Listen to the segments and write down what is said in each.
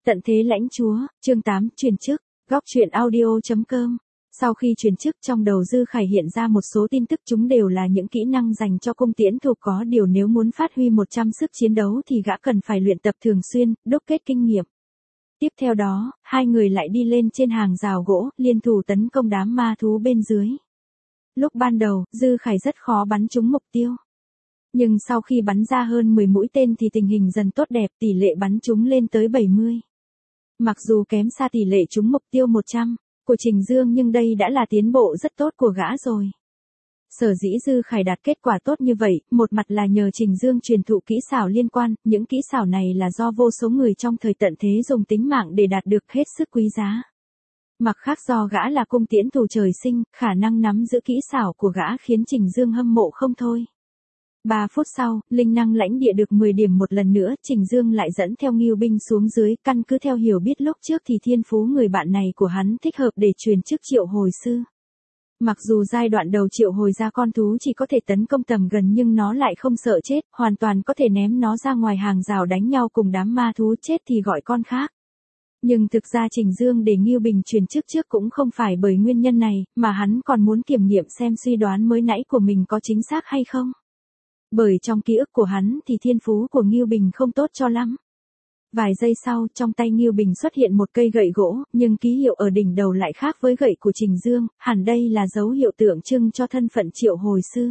Tận thế lãnh chúa, chương 8, truyền chức, góc truyện audio.com. Sau khi truyền chức trong đầu Dư Khải hiện ra một số tin tức, chúng đều là những kỹ năng dành cho cung tiễn thủ, có điều nếu muốn phát huy 100 sức chiến đấu thì gã cần phải luyện tập thường xuyên, đúc kết kinh nghiệm. Tiếp theo đó, hai người lại đi lên trên hàng rào gỗ, liên thủ tấn công đám ma thú bên dưới. Lúc ban đầu, Dư Khải rất khó bắn trúng mục tiêu. Nhưng sau khi bắn ra hơn 10 mũi tên thì tình hình dần tốt đẹp, tỷ lệ bắn trúng lên tới 70. Mặc dù kém xa tỷ lệ trúng mục tiêu 100 của Trình Dương, nhưng đây đã là tiến bộ rất tốt của gã rồi. Sở dĩ Dư Khải đạt kết quả tốt như vậy, một mặt là nhờ Trình Dương truyền thụ kỹ xảo liên quan, những kỹ xảo này là do vô số người trong thời tận thế dùng tính mạng để đạt được, hết sức quý giá. Mặt khác do gã là cung tiễn thủ trời sinh, khả năng nắm giữ kỹ xảo của gã khiến Trình Dương hâm mộ không thôi. 3 phút sau, linh năng lãnh địa được 10 điểm một lần nữa, Trình Dương lại dẫn theo Ngưu binh xuống dưới, căn cứ theo hiểu biết lúc trước thì thiên phú người bạn này của hắn thích hợp để truyền chức triệu hồi sư. Mặc dù giai đoạn đầu triệu hồi ra con thú chỉ có thể tấn công tầm gần nhưng nó lại không sợ chết, hoàn toàn có thể ném nó ra ngoài hàng rào đánh nhau cùng đám ma thú, chết thì gọi con khác. Nhưng thực ra Trình Dương để Ngưu Bình truyền chức trước cũng không phải bởi nguyên nhân này, mà hắn còn muốn kiểm nghiệm xem suy đoán mới nãy của mình có chính xác hay không. Bởi trong ký ức của hắn thì thiên phú của Ngưu Bình không tốt cho lắm. Vài giây sau, trong tay Ngưu Bình xuất hiện một cây gậy gỗ, nhưng ký hiệu ở đỉnh đầu lại khác với gậy của Trình Dương, hẳn đây là dấu hiệu tượng trưng cho thân phận triệu hồi sư.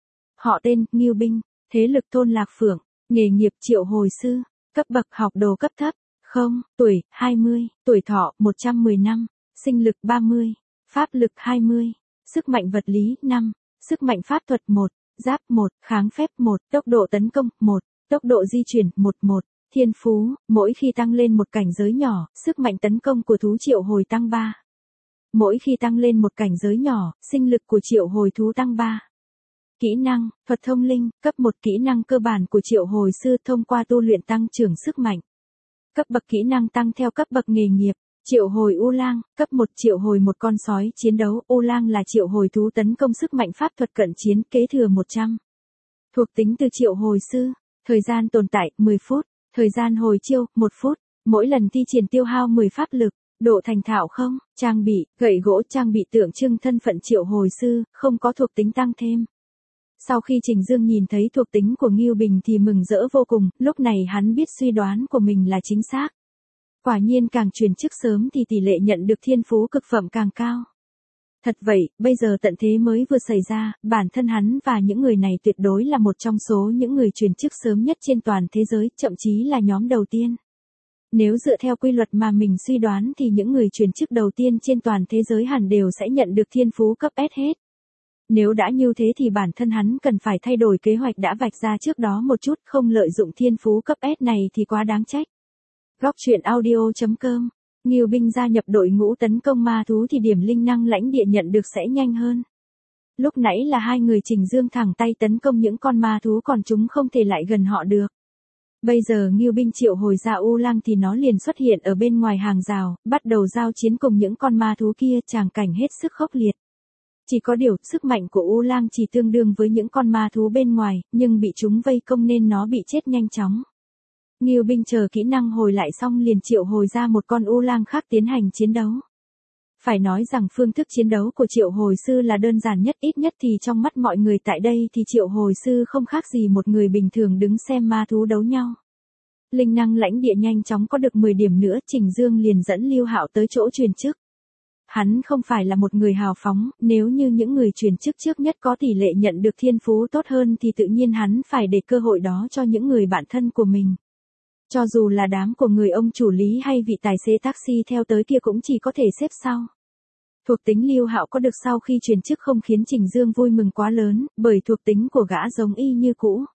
Họ tên, Ngưu Binh, thế lực Thôn Lạc Phượng, nghề nghiệp triệu hồi sư, cấp bậc học đồ cấp thấp, tuổi, 20, tuổi thọ, 110 năm, sinh lực 30, pháp lực 20, sức mạnh vật lý 5, sức mạnh pháp thuật 1. Giáp 1, kháng phép 1, tốc độ tấn công 1, tốc độ di chuyển 11, thiên phú, mỗi khi tăng lên một cảnh giới nhỏ, sức mạnh tấn công của thú triệu hồi tăng 3. Mỗi khi tăng lên một cảnh giới nhỏ, sinh lực của triệu hồi thú tăng 3. Kỹ năng, thuật thông linh, cấp 1 kỹ năng cơ bản của triệu hồi sư thông qua tu luyện tăng trưởng sức mạnh. Cấp bậc kỹ năng tăng theo cấp bậc nghề nghiệp. Triệu hồi U Lang, cấp 1 triệu hồi một con sói chiến đấu, U Lang là triệu hồi thú tấn công sức mạnh pháp thuật cận chiến, kế thừa 100. Thuộc tính từ triệu hồi sư, thời gian tồn tại 10 phút, thời gian hồi chiêu 1 phút, mỗi lần thi triển tiêu hao 10 pháp lực, độ thành thạo 0, trang bị, gậy gỗ trang bị tượng trưng thân phận triệu hồi sư, không có thuộc tính tăng thêm. Sau khi Trình Dương nhìn thấy thuộc tính của Ngưu Bình thì mừng rỡ vô cùng, lúc này hắn biết suy đoán của mình là chính xác. Quả nhiên càng truyền chức sớm thì tỷ lệ nhận được thiên phú cực phẩm càng cao. Thật vậy, bây giờ tận thế mới vừa xảy ra, bản thân hắn và những người này tuyệt đối là một trong số những người truyền chức sớm nhất trên toàn thế giới, thậm chí là nhóm đầu tiên. Nếu dựa theo quy luật mà mình suy đoán thì những người truyền chức đầu tiên trên toàn thế giới hẳn đều sẽ nhận được thiên phú cấp S hết. Nếu đã như thế thì bản thân hắn cần phải thay đổi kế hoạch đã vạch ra trước đó một chút, không lợi dụng thiên phú cấp S này thì quá đáng trách. Góc truyện audio.com. Ngưu binh gia nhập đội ngũ tấn công ma thú thì điểm linh năng lãnh địa nhận được sẽ nhanh hơn. Lúc nãy là hai người Trình Dương thẳng tay tấn công những con ma thú còn chúng không thể lại gần họ được. Bây giờ Ngưu binh triệu hồi ra U Lang thì nó liền xuất hiện ở bên ngoài hàng rào, bắt đầu giao chiến cùng những con ma thú kia, tràng cảnh hết sức khốc liệt. Chỉ có điều, sức mạnh của U Lang chỉ tương đương với những con ma thú bên ngoài, nhưng bị chúng vây công nên nó bị chết nhanh chóng. Ngưu binh chờ kỹ năng hồi lại xong liền triệu hồi ra một con U Lang khác tiến hành chiến đấu. Phải nói rằng phương thức chiến đấu của triệu hồi sư là đơn giản nhất, ít nhất thì trong mắt mọi người tại đây thì triệu hồi sư không khác gì một người bình thường đứng xem ma thú đấu nhau. Linh năng lãnh địa nhanh chóng có được 10 điểm nữa, Trình Dương liền dẫn Lưu Hạo tới chỗ truyền chức. Hắn không phải là một người hào phóng, nếu như những người truyền chức trước nhất có tỷ lệ nhận được thiên phú tốt hơn thì tự nhiên hắn phải để cơ hội đó cho những người bạn thân của mình. Cho dù là đám của người ông chủ lý hay vị tài xế taxi theo tới kia cũng chỉ có thể xếp sau. Thuộc tính Lưu Hạo có được sau khi truyền chức không khiến Trình Dương vui mừng quá lớn, bởi thuộc tính của gã giống y như cũ.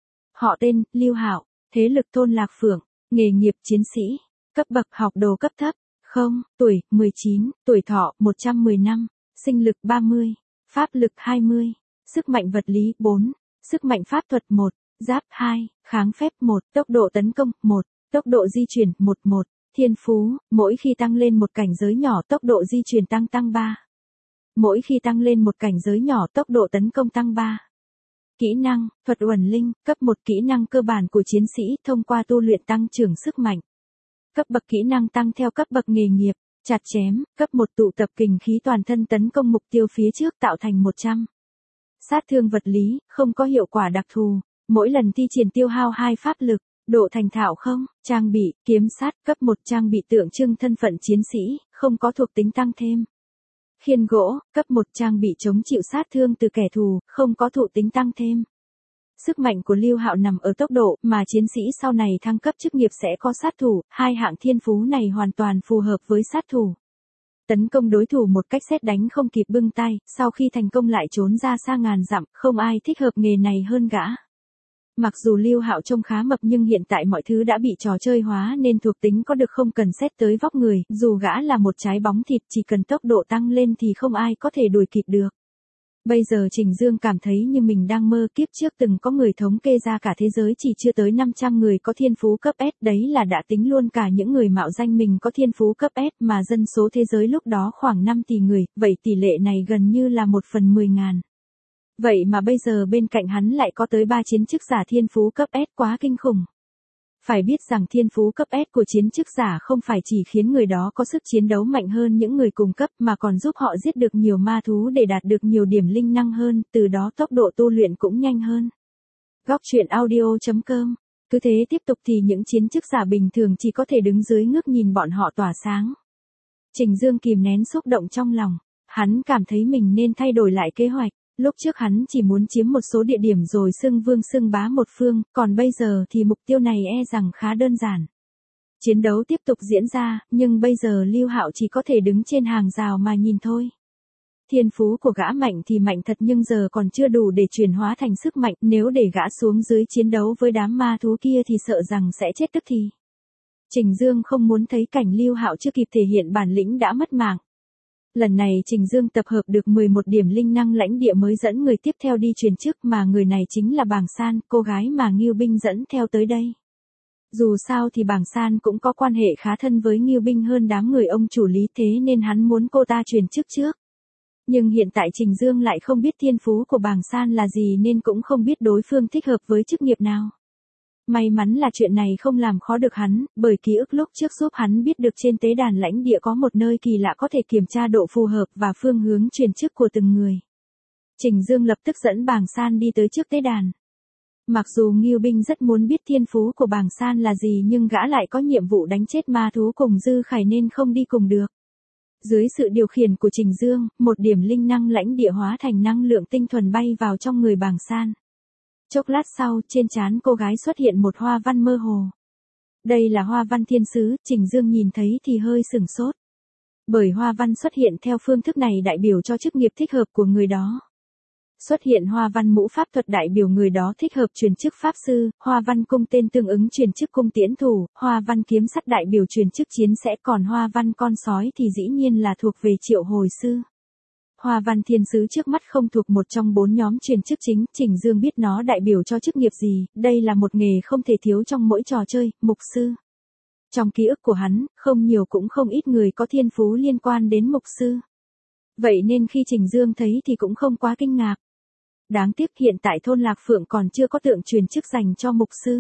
Họ tên, Lưu Hạo, thế lực Thôn Lạc Phượng, nghề nghiệp chiến sĩ, cấp bậc học đồ cấp thấp, tuổi, 19, tuổi thọ, 110 năm, sinh lực 30, pháp lực 20, sức mạnh vật lý 4, sức mạnh pháp thuật 1. Giáp 2, kháng phép 1, tốc độ tấn công 1, tốc độ di chuyển 11, thiên phú, mỗi khi tăng lên một cảnh giới nhỏ tốc độ di chuyển tăng 3. Mỗi khi tăng lên một cảnh giới nhỏ tốc độ tấn công tăng 3. Kỹ năng, thuật uẩn linh, cấp 1 kỹ năng cơ bản của chiến sĩ thông qua tu luyện tăng trưởng sức mạnh. cấp bậc kỹ năng tăng theo cấp bậc nghề nghiệp, chặt chém, cấp 1 tụ tập kình khí toàn thân tấn công mục tiêu phía trước tạo thành 100. Sát thương vật lý, không có hiệu quả đặc thù, mỗi lần thi triển tiêu hao 2 pháp lực, độ thành thạo không, trang bị, kiếm sát, cấp 1 trang bị tượng trưng thân phận chiến sĩ, không có thuộc tính tăng thêm. Khiên gỗ, cấp 1 trang bị chống chịu sát thương từ kẻ thù, không có thuộc tính tăng thêm. Sức mạnh của Lưu Hạo nằm ở tốc độ, mà chiến sĩ sau này thăng cấp chức nghiệp sẽ có sát thủ, hai hạng thiên phú này hoàn toàn phù hợp với sát thủ. Tấn công đối thủ một cách sét đánh không kịp bưng tay, sau khi thành công lại trốn ra xa ngàn dặm, không ai thích hợp nghề này hơn gã. Mặc dù Lưu Hạo trông khá mập nhưng hiện tại mọi thứ đã bị trò chơi hóa nên thuộc tính có được không cần xét tới vóc người, dù gã là một trái bóng thịt chỉ cần tốc độ tăng lên thì không ai có thể đuổi kịp được. Bây giờ Trình Dương cảm thấy như mình đang mơ, kiếp trước từng có người thống kê ra cả thế giới chỉ chưa tới 500 người có thiên phú cấp S, đấy là đã tính luôn cả những người mạo danh mình có thiên phú cấp S mà dân số thế giới lúc đó khoảng 5 tỷ người, vậy tỷ lệ này gần như là 1/10.000. Vậy mà bây giờ bên cạnh hắn lại có tới 3 chiến chức giả thiên phú cấp S, quá kinh khủng. Phải biết rằng thiên phú cấp S của chiến chức giả không phải chỉ khiến người đó có sức chiến đấu mạnh hơn những người cùng cấp mà còn giúp họ giết được nhiều ma thú để đạt được nhiều điểm linh năng hơn, từ đó tốc độ tu luyện cũng nhanh hơn. Góc truyện audio.com. Cứ thế tiếp tục thì những chiến chức giả bình thường chỉ có thể đứng dưới ngước nhìn bọn họ tỏa sáng. Trình Dương kìm nén xúc động trong lòng, hắn cảm thấy mình nên thay đổi lại kế hoạch. Lúc trước hắn chỉ muốn chiếm một số địa điểm rồi xưng vương xưng bá một phương, còn bây giờ thì mục tiêu này e rằng khá đơn giản. Chiến đấu tiếp tục diễn ra, nhưng bây giờ Lưu Hạo chỉ có thể đứng trên hàng rào mà nhìn thôi. Thiên phú của gã mạnh thì mạnh thật nhưng giờ còn chưa đủ để chuyển hóa thành sức mạnh, nếu để gã xuống dưới chiến đấu với đám ma thú kia thì sợ rằng sẽ chết tức thì. Trình Dương không muốn thấy cảnh Lưu Hạo chưa kịp thể hiện bản lĩnh đã mất mạng. Lần này Trình Dương tập hợp được 11 điểm linh năng lãnh địa mới dẫn người tiếp theo đi truyền chức, mà người này chính là Bàng San, cô gái mà Ngưu Binh dẫn theo tới đây. Dù sao thì Bàng San cũng có quan hệ khá thân với Ngưu Binh hơn đám người ông chủ Lý, thế nên hắn muốn cô ta truyền chức trước. Nhưng hiện tại Trình Dương lại không biết thiên phú của Bàng San là gì nên cũng không biết đối phương thích hợp với chức nghiệp nào. May mắn là chuyện này không làm khó được hắn, bởi ký ức lúc trước giúp hắn biết được trên tế đàn lãnh địa có một nơi kỳ lạ có thể kiểm tra độ phù hợp và phương hướng truyền chức của từng người. Trình Dương lập tức dẫn Bàng San đi tới trước tế đàn. Mặc dù Ngưu Binh rất muốn biết thiên phú của Bàng San là gì nhưng gã lại có nhiệm vụ đánh chết ma thú cùng Dư Khải nên không đi cùng được. Dưới sự điều khiển của Trình Dương, một điểm linh năng lãnh địa hóa thành năng lượng tinh thuần bay vào trong người Bàng San. Chốc lát sau, trên trán cô gái xuất hiện một hoa văn mơ hồ. Đây là hoa văn thiên sứ, Trình Dương nhìn thấy thì hơi sửng sốt. Bởi hoa văn xuất hiện theo phương thức này đại biểu cho chức nghiệp thích hợp của người đó. Xuất hiện hoa văn mũ pháp thuật đại biểu người đó thích hợp truyền chức pháp sư, hoa văn cung tên tương ứng truyền chức cung tiễn thủ, hoa văn kiếm sắt đại biểu truyền chức chiến sẽ, còn hoa văn con sói thì dĩ nhiên là thuộc về triệu hồi sư. Hoa văn thiên sứ trước mắt không thuộc một trong 4 nhóm truyền chức chính, Trình Dương biết nó đại biểu cho chức nghiệp gì, đây là một nghề không thể thiếu trong mỗi trò chơi, mục sư. Trong ký ức của hắn, không nhiều cũng không ít người có thiên phú liên quan đến mục sư. Vậy nên khi Trình Dương thấy thì cũng không quá kinh ngạc. Đáng tiếc hiện tại thôn Lạc Phượng còn chưa có tượng truyền chức dành cho mục sư.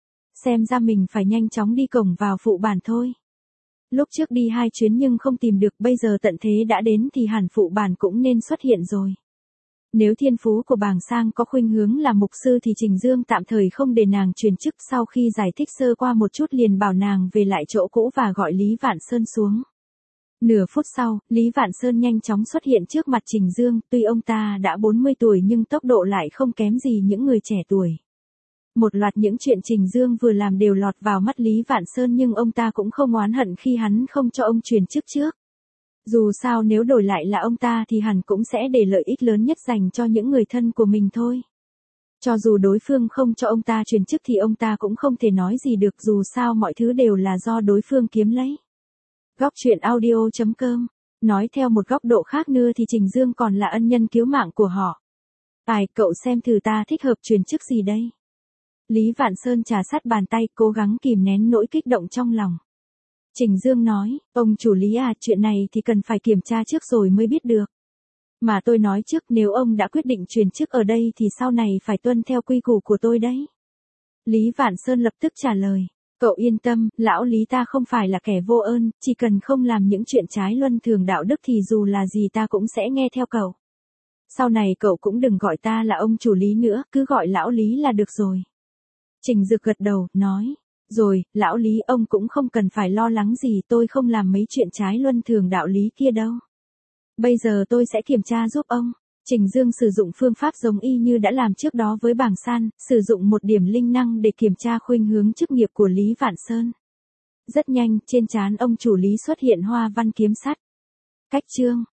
Xem ra mình phải nhanh chóng đi cổng vào phụ bản thôi. Lúc trước đi 2 chuyến nhưng không tìm được, bây giờ tận thế đã đến thì hẳn phụ bản cũng nên xuất hiện rồi. Nếu thiên phú của Bàng Sang có khuynh hướng là mục sư thì Trình Dương tạm thời không để nàng truyền chức, sau khi giải thích sơ qua một chút liền bảo nàng về lại chỗ cũ và gọi Lý Vạn Sơn xuống. Nửa phút sau, Lý Vạn Sơn nhanh chóng xuất hiện trước mặt Trình Dương, tuy ông ta đã 40 tuổi nhưng tốc độ lại không kém gì những người trẻ tuổi. Một loạt những chuyện Trình Dương vừa làm đều lọt vào mắt Lý Vạn Sơn nhưng ông ta cũng không oán hận khi hắn không cho ông truyền chức trước. Dù sao nếu đổi lại là ông ta thì hẳn cũng sẽ để lợi ích lớn nhất dành cho những người thân của mình thôi. Cho dù đối phương không cho ông ta truyền chức thì ông ta cũng không thể nói gì được, dù sao mọi thứ đều là do đối phương kiếm lấy. Góc truyện audio.com. Nói theo một góc độ khác nữa thì Trình Dương còn là ân nhân cứu mạng của họ. Ai, cậu xem thử ta thích hợp truyền chức gì đây? Lý Vạn Sơn trà sát bàn tay, cố gắng kìm nén nỗi kích động trong lòng. Trình Dương nói, ông chủ Lý à, chuyện này thì cần phải kiểm tra trước rồi mới biết được. Mà tôi nói trước, nếu ông đã quyết định truyền chức ở đây thì sau này phải tuân theo quy củ của tôi đấy. Lý Vạn Sơn lập tức trả lời. Cậu yên tâm, lão Lý ta không phải là kẻ vô ơn, chỉ cần không làm những chuyện trái luân thường đạo đức thì dù là gì ta cũng sẽ nghe theo cậu. Sau này cậu cũng đừng gọi ta là ông chủ Lý nữa, cứ gọi lão Lý là được rồi. Trình Dược gật đầu, nói. Rồi, lão Lý ông cũng không cần phải lo lắng gì, tôi không làm mấy chuyện trái luân thường đạo lý kia đâu. Bây giờ tôi sẽ kiểm tra giúp ông. Trình Dương sử dụng phương pháp giống y như đã làm trước đó với bảng san, sử dụng một điểm linh năng để kiểm tra khuynh hướng chức nghiệp của Lý Vạn Sơn. Rất nhanh, trên trán ông chủ Lý xuất hiện hoa văn kiếm sắt. Cách chương